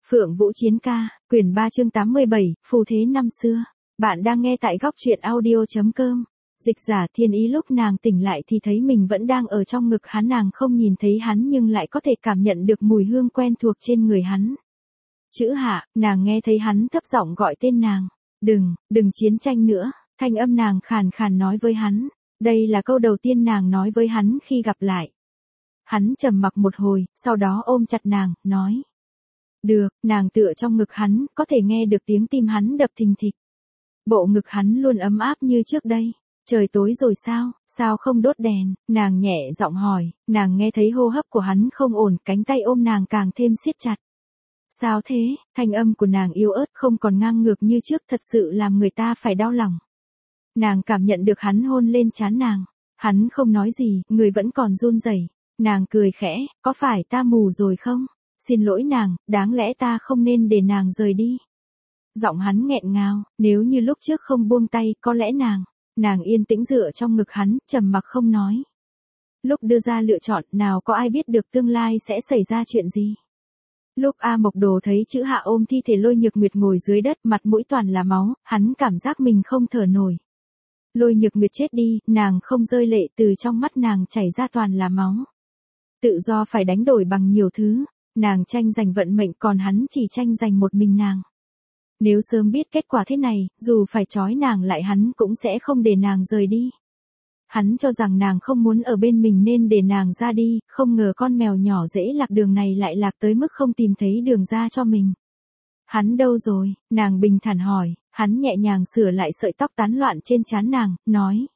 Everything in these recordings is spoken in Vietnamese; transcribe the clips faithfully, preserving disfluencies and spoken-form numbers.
Phượng Vũ Chiến ca, quyển ba chương tám mươi bảy, phù thế năm xưa. Bạn đang nghe tại góc truyện audio.com. Dịch giả Thiên Ý lúc nàng tỉnh lại thì thấy mình vẫn đang ở trong ngực hắn, nàng không nhìn thấy hắn nhưng lại có thể cảm nhận được mùi hương quen thuộc trên người hắn. Chữ Hạ, nàng nghe thấy hắn thấp giọng gọi tên nàng. Đừng, đừng chiến tranh nữa, thanh âm nàng khàn khàn nói với hắn. Đây là câu đầu tiên nàng nói với hắn khi gặp lại. Hắn trầm mặc một hồi, sau đó ôm chặt nàng, nói. Được, nàng tựa trong ngực hắn, có thể nghe được tiếng tim hắn đập thình thịch. Bộ ngực hắn luôn ấm áp như trước đây. Trời tối rồi sao, sao không đốt đèn, nàng nhẹ giọng hỏi, nàng nghe thấy hô hấp của hắn không ổn, cánh tay ôm nàng càng thêm siết chặt. Sao thế, thanh âm của nàng yếu ớt không còn ngang ngược như trước, thật sự làm người ta phải đau lòng. Nàng cảm nhận được hắn hôn lên trán nàng, hắn không nói gì, người vẫn còn run rẩy. Nàng cười khẽ, có phải ta mù rồi không? Xin lỗi nàng, đáng lẽ ta không nên để nàng rời đi. Giọng hắn nghẹn ngào, nếu như lúc trước không buông tay, có lẽ nàng, nàng yên tĩnh dựa trong ngực hắn, trầm mặc không nói. Lúc đưa ra lựa chọn, nào có ai biết được tương lai sẽ xảy ra chuyện gì. Lúc A Mộc Đồ thấy chữ Hạ ôm thi thể Lôi Nhược Nguyệt ngồi dưới đất, mặt mũi toàn là máu, hắn cảm giác mình không thở nổi. Lôi Nhược Nguyệt chết đi, nàng không rơi lệ, từ trong mắt nàng chảy ra toàn là máu. Tự do phải đánh đổi bằng nhiều thứ. Nàng tranh giành vận mệnh, còn hắn chỉ tranh giành một mình nàng. Nếu sớm biết kết quả thế này, dù phải trói nàng lại hắn cũng sẽ không để nàng rời đi. Hắn cho rằng nàng không muốn ở bên mình nên để nàng ra đi, không ngờ con mèo nhỏ dễ lạc đường này lại lạc tới mức không tìm thấy đường ra cho mình. Hắn đâu rồi? Nàng bình thản hỏi, hắn nhẹ nhàng sửa lại sợi tóc tán loạn trên trán nàng, nói.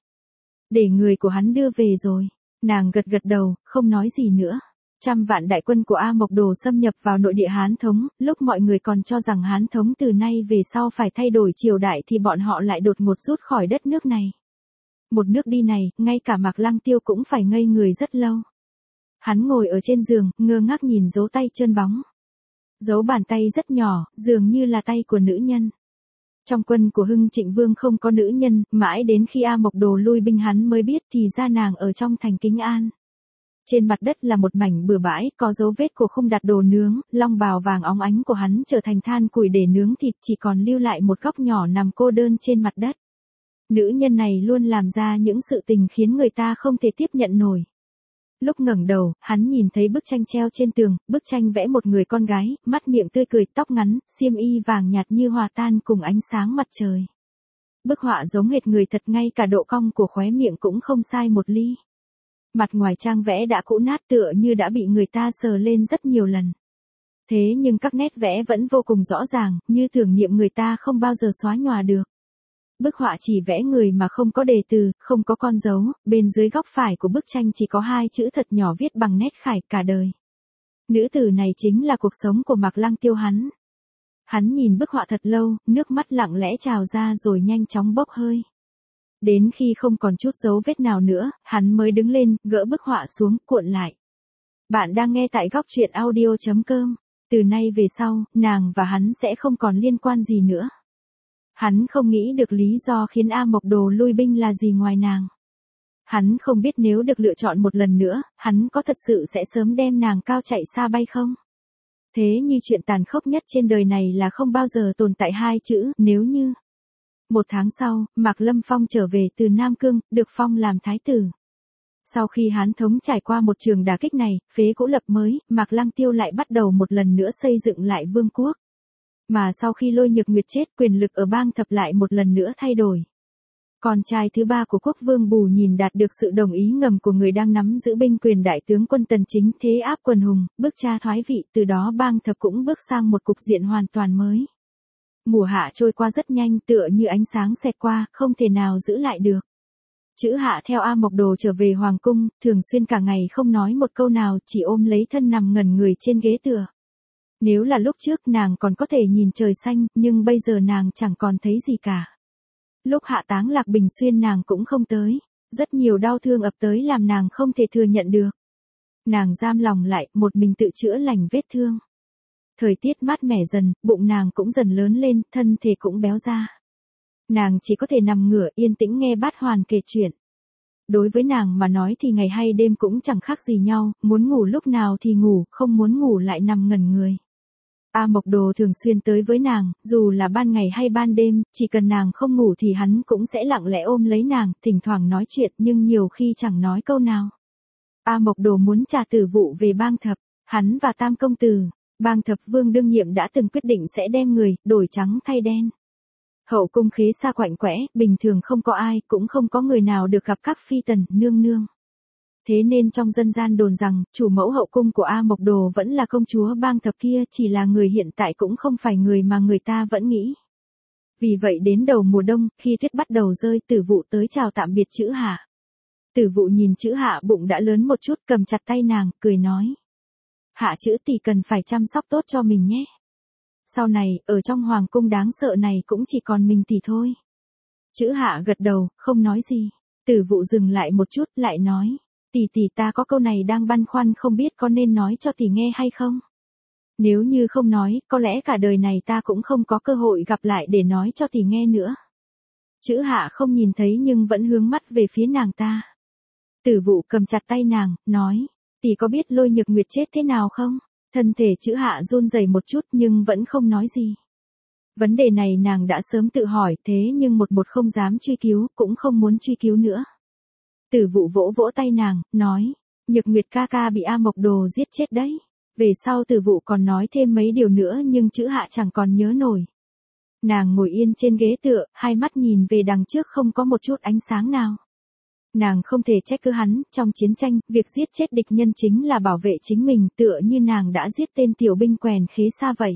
Để người của hắn đưa về rồi. Nàng gật gật đầu, không nói gì nữa. Trăm vạn đại quân của A Mộc Đồ xâm nhập vào nội địa Hán Thống, lúc mọi người còn cho rằng Hán Thống từ nay về sau phải thay đổi triều đại thì bọn họ lại đột ngột rút khỏi đất nước này. Một nước đi này, ngay cả Mạc Lăng Tiêu cũng phải ngây người rất lâu. Hắn ngồi ở trên giường, ngơ ngác nhìn dấu tay trơn bóng. Dấu bàn tay rất nhỏ, dường như là tay của nữ nhân. Trong quân của Hưng Trịnh Vương không có nữ nhân, mãi đến khi A Mộc Đồ lui binh hắn mới biết thì ra nàng ở trong thành Kính An. Trên mặt đất là một mảnh bừa bãi, có dấu vết của khung đặt đồ nướng, long bào vàng óng ánh của hắn trở thành than củi để nướng thịt, chỉ còn lưu lại một góc nhỏ nằm cô đơn trên mặt đất. Nữ nhân này luôn làm ra những sự tình khiến người ta không thể tiếp nhận nổi. Lúc ngẩng đầu, hắn nhìn thấy bức tranh treo trên tường, bức tranh vẽ một người con gái, mắt miệng tươi cười, tóc ngắn, xiêm y vàng nhạt như hòa tan cùng ánh sáng mặt trời. Bức họa giống hệt người thật, ngay cả độ cong của khóe miệng cũng không sai một ly. Mặt ngoài trang vẽ đã cũ nát, tựa như đã bị người ta sờ lên rất nhiều lần. Thế nhưng các nét vẽ vẫn vô cùng rõ ràng, như tưởng niệm người ta không bao giờ xóa nhòa được. Bức họa chỉ vẽ người mà không có đề từ, không có con dấu, bên dưới góc phải của bức tranh chỉ có hai chữ thật nhỏ viết bằng nét khải, cả đời. Nữ tử này chính là cuộc sống của Mạc Lăng Tiêu hắn. Hắn nhìn bức họa thật lâu, nước mắt lặng lẽ trào ra rồi nhanh chóng bốc hơi. Đến khi không còn chút dấu vết nào nữa, hắn mới đứng lên, gỡ bức họa xuống, cuộn lại. Bạn đang nghe tại góc truyện audio.com. Từ nay về sau, nàng và hắn sẽ không còn liên quan gì nữa. Hắn không nghĩ được lý do khiến A Mộc Đồ lui binh là gì ngoài nàng. Hắn không biết nếu được lựa chọn một lần nữa, hắn có thật sự sẽ sớm đem nàng cao chạy xa bay không? Thế như chuyện tàn khốc nhất trên đời này là không bao giờ tồn tại hai chữ, nếu như. Một tháng sau, Mạc Lâm Phong trở về từ Nam Cương, được phong làm thái tử. Sau khi Hán Thống trải qua một trường đả kích này, phế cũ lập mới, Mạc Lăng Tiêu lại bắt đầu một lần nữa xây dựng lại vương quốc. Mà sau khi Lôi Nhược Nguyệt chết, quyền lực ở bang thập lại một lần nữa thay đổi. Con trai thứ ba của quốc vương Bù Nhìn đạt được sự đồng ý ngầm của người đang nắm giữ binh quyền đại tướng quân Tần Chính, thế áp quần hùng, bức cha thoái vị, từ đó bang thập cũng bước sang một cục diện hoàn toàn mới. Mùa hạ trôi qua rất nhanh, tựa như ánh sáng xẹt qua, không thể nào giữ lại được. Chữ Hạ theo A Mộc Đồ trở về hoàng cung, thường xuyên cả ngày không nói một câu nào, chỉ ôm lấy thân nằm ngẩn người trên ghế tựa. Nếu là lúc trước nàng còn có thể nhìn trời xanh, nhưng bây giờ nàng chẳng còn thấy gì cả. Lúc hạ táng Lạc Bình Xuyên nàng cũng không tới. Rất nhiều đau thương ập tới làm nàng không thể thừa nhận được. Nàng giam lòng lại, một mình tự chữa lành vết thương. Thời tiết mát mẻ dần, bụng nàng cũng dần lớn lên, thân thể cũng béo ra. Nàng chỉ có thể nằm ngửa yên tĩnh nghe Bát Hoàn kể chuyện. Đối với nàng mà nói thì ngày hay đêm cũng chẳng khác gì nhau, muốn ngủ lúc nào thì ngủ, không muốn ngủ lại nằm ngẩn người. A Mộc Đồ thường xuyên tới với nàng, dù là ban ngày hay ban đêm, chỉ cần nàng không ngủ thì hắn cũng sẽ lặng lẽ ôm lấy nàng, thỉnh thoảng nói chuyện nhưng nhiều khi chẳng nói câu nào. A Mộc Đồ muốn trả Tử Vụ về Bang Thập, hắn và Tam Công Tử, Bang Thập Vương đương nhiệm đã từng quyết định sẽ đem người, đổi trắng thay đen. Hậu cung khế xa quạnh quẽ, bình thường không có ai, cũng không có người nào được gặp các phi tần, nương nương. Thế nên trong dân gian đồn rằng, chủ mẫu hậu cung của A Mộc Đồ vẫn là công chúa Bang Thập kia, chỉ là người hiện tại cũng không phải người mà người ta vẫn nghĩ. Vì vậy đến đầu mùa đông, khi tuyết bắt đầu rơi, Tử Vụ tới chào tạm biệt Chữ Hạ. Tử Vụ nhìn Chữ Hạ bụng đã lớn một chút, cầm chặt tay nàng, cười nói. Hạ Chữ tỷ cần phải chăm sóc tốt cho mình nhé. Sau này, ở trong hoàng cung đáng sợ này cũng chỉ còn mình tỷ thôi. Chữ Hạ gật đầu, không nói gì. Tử Vụ dừng lại một chút, lại nói. Tỷ tỷ ta có câu này đang băn khoăn không biết có nên nói cho tỷ nghe hay không? Nếu như không nói, có lẽ cả đời này ta cũng không có cơ hội gặp lại để nói cho tỷ nghe nữa. Chữ Hạ không nhìn thấy nhưng vẫn hướng mắt về phía nàng ta. Tử Vụ cầm chặt tay nàng, nói. Tỷ có biết Lôi Nhược Nguyệt chết thế nào không? Thân thể Chữ Hạ run rẩy một chút nhưng vẫn không nói gì. Vấn đề này nàng đã sớm tự hỏi thế nhưng một một không dám truy cứu, cũng không muốn truy cứu nữa. Tử Vụ vỗ vỗ tay nàng, nói. Nhược Nguyệt ca ca bị A Mộc Đồ giết chết đấy. Về sau Tử Vụ còn nói thêm mấy điều nữa nhưng Chữ Hạ chẳng còn nhớ nổi. Nàng ngồi yên trên ghế tựa, hai mắt nhìn về đằng trước không có một chút ánh sáng nào. Nàng không thể trách cứ hắn, trong chiến tranh, việc giết chết địch nhân chính là bảo vệ chính mình, tựa như nàng đã giết tên tiểu binh quèn khế xa vậy.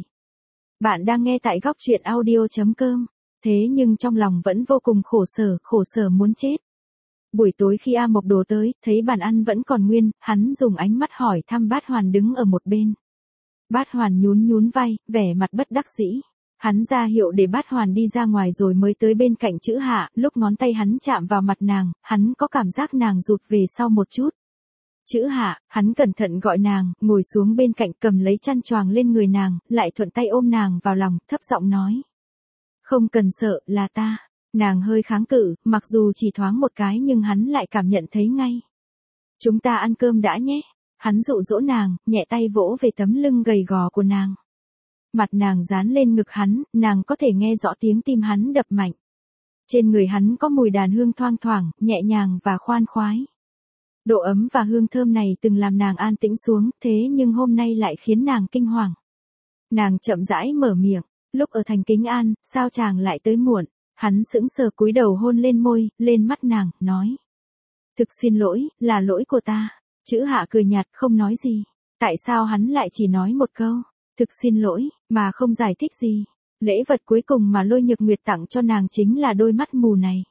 Bạn đang nghe tại góc truyện audio chấm com, thế nhưng trong lòng vẫn vô cùng khổ sở, khổ sở muốn chết. Buổi tối khi A Mộc Đồ tới, thấy bàn ăn vẫn còn nguyên, hắn dùng ánh mắt hỏi thăm Bát Hoàn đứng ở một bên. Bát Hoàn nhún nhún vai, vẻ mặt bất đắc dĩ. Hắn ra hiệu để Bát Hoàn đi ra ngoài rồi mới tới bên cạnh Chữ Hạ, lúc ngón tay hắn chạm vào mặt nàng, hắn có cảm giác nàng rụt về sau một chút. Chữ Hạ, hắn cẩn thận gọi nàng, ngồi xuống bên cạnh cầm lấy chăn choàng lên người nàng, lại thuận tay ôm nàng vào lòng, thấp giọng nói. Không cần sợ, là ta. Nàng hơi kháng cự, mặc dù chỉ thoáng một cái nhưng hắn lại cảm nhận thấy ngay. Chúng ta ăn cơm đã nhé. Hắn dụ dỗ nàng, nhẹ tay vỗ về tấm lưng gầy gò của nàng. Mặt nàng dán lên ngực hắn, nàng có thể nghe rõ tiếng tim hắn đập mạnh. Trên người hắn có mùi đàn hương thoang thoảng, nhẹ nhàng và khoan khoái. Độ ấm và hương thơm này từng làm nàng an tĩnh xuống, thế nhưng hôm nay lại khiến nàng kinh hoàng. Nàng chậm rãi mở miệng, lúc ở thành Kính An, sao chàng lại tới muộn? Hắn sững sờ cúi đầu hôn lên môi, lên mắt nàng, nói. Thực xin lỗi, là lỗi của ta. Chữ Hạ cười nhạt, không nói gì. Tại sao hắn lại chỉ nói một câu? Thực xin lỗi, mà không giải thích gì. Lễ vật cuối cùng mà Lôi Nhược Nguyệt tặng cho nàng chính là đôi mắt mù này.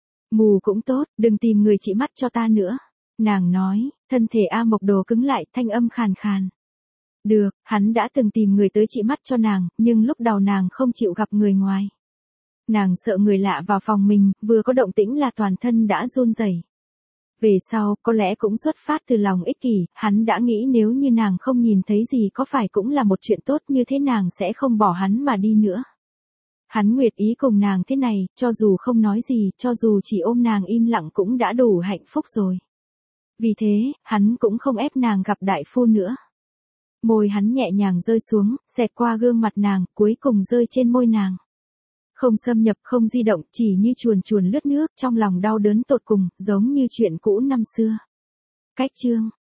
Mù cũng tốt, đừng tìm người trị mắt cho ta nữa. Nàng nói, thân thể A Mộc Đồ cứng lại, thanh âm khàn khàn. Được, hắn đã từng tìm người tới trị mắt cho nàng, nhưng lúc đầu nàng không chịu gặp người ngoài. Nàng sợ người lạ vào phòng mình, vừa có động tĩnh là toàn thân đã run rẩy. Về sau, có lẽ cũng xuất phát từ lòng ích kỷ, hắn đã nghĩ nếu như nàng không nhìn thấy gì có phải cũng là một chuyện tốt như thế nàng sẽ không bỏ hắn mà đi nữa. Hắn nguyện ý cùng nàng thế này, cho dù không nói gì, cho dù chỉ ôm nàng im lặng cũng đã đủ hạnh phúc rồi. Vì thế, hắn cũng không ép nàng gặp đại phu nữa. Môi hắn nhẹ nhàng rơi xuống, xẹt qua gương mặt nàng, cuối cùng rơi trên môi nàng. Không xâm nhập, không di động, chỉ như chuồn chuồn lướt nước, trong lòng đau đớn tột cùng, giống như chuyện cũ năm xưa. Cách chương